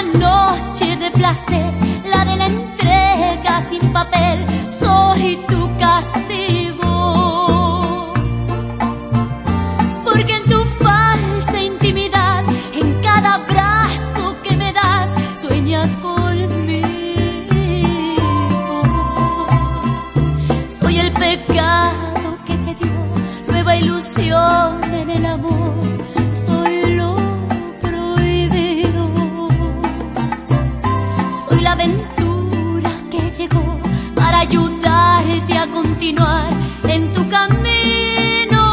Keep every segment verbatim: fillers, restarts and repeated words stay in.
la noche de placer, la de la entrega sin papel, soy tu castigo. Porque en tu falsa intimidad, en cada abrazo que me das, sueñas conmigo. Soy el pecado que te dio nueva ilusión en el amor, soy lo prohibido. Soy la aventura que llegó para ayudarte a continuar en tu camino.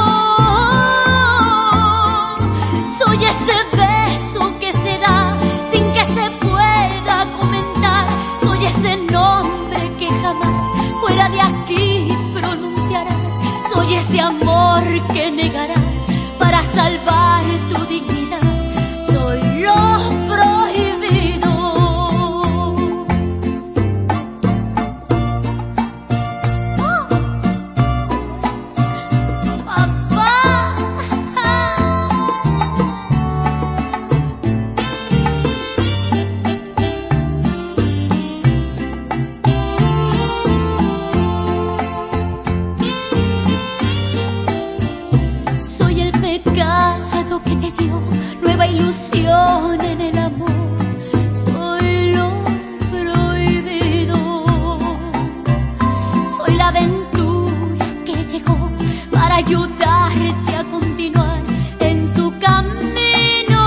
Soy ese beso que se da sin que se pueda comentar, soy ese nombre que jamás fuera de aquí pronunciarás, soy ese amor que negarás para salvar tu dignidad, soy lo prohibido. ¡Oh! ¡Papá! Soy el pecado que te dio nueva ilusión en el amor, soy lo prohibido. Soy la aventura que llegó para ayudarte a continuar en tu camino.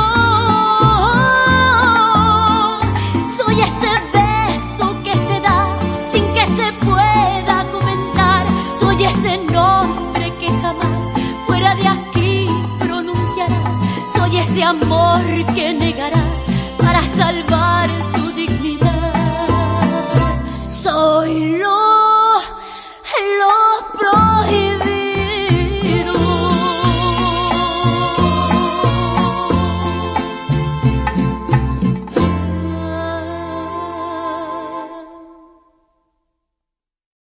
Soy ese beso que se da sin que se pueda comentar, soy ese nombre que jamás fuera de aquí pronunciarás, soy ese amor que negarás